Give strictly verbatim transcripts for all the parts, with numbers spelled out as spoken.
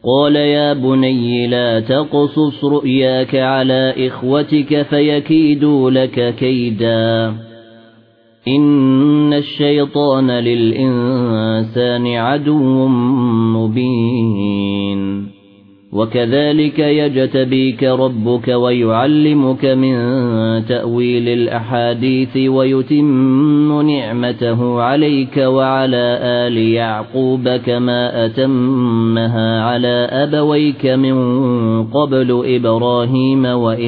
قال يا بني لا تقصص رؤياك على إخوتك فيكيدوا لك كيدا إن الشيطان للإنسان عدو مبين وكذلك يجتبيك ربك ويعلمك من تأويل الأحاديث ويتم نعمته عليك وعلى آل يعقوب كما أتمها على أبويك من قبل إبراهيم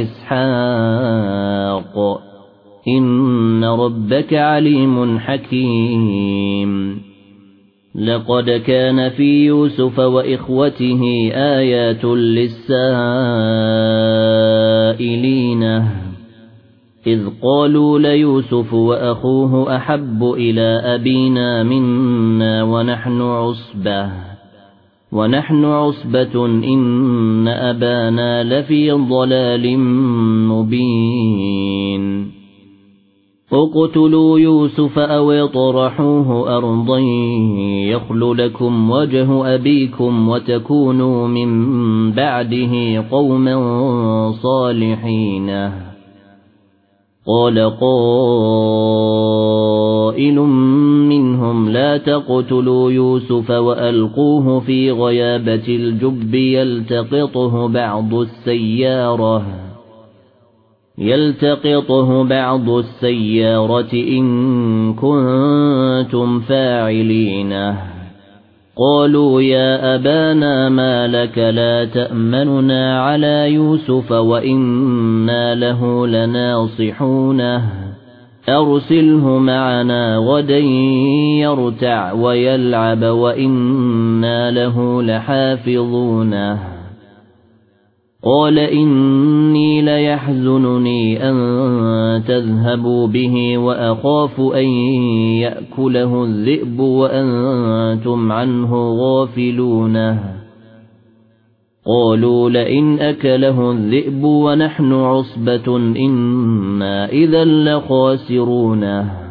وإسحاق إن ربك عليم حكيم لقد كان في يوسف وإخوته آيات للسائلين إذ قالوا ليوسف وأخوه أحب إلى أبينا منا ونحن عصبة ونحن عصبة إن أبانا لفي ضلال مبين اقتلوا يوسف أو اطرحوه أرضا يخل لكم وجه أبيكم وتكونوا من بعده قوما صالحين قال قائل منهم لا تقتلوا يوسف وألقوه في غيابة الجب يلتقطه بعض السيارة يلتقطه بعض السيارة إن كنتم فاعلين قالوا يا أبانا ما لك لا تأمننا على يوسف وإنا له لناصحونه أرسله معنا غدا يرتع ويلعب وإنا له لحافظونه قال إني ليحزنني أن تذهبوا به وأخاف أن يأكله الذئب وأنتم عنه غافلون قالوا لئن أكله الذئب ونحن عصبة إنا إذا لخاسرون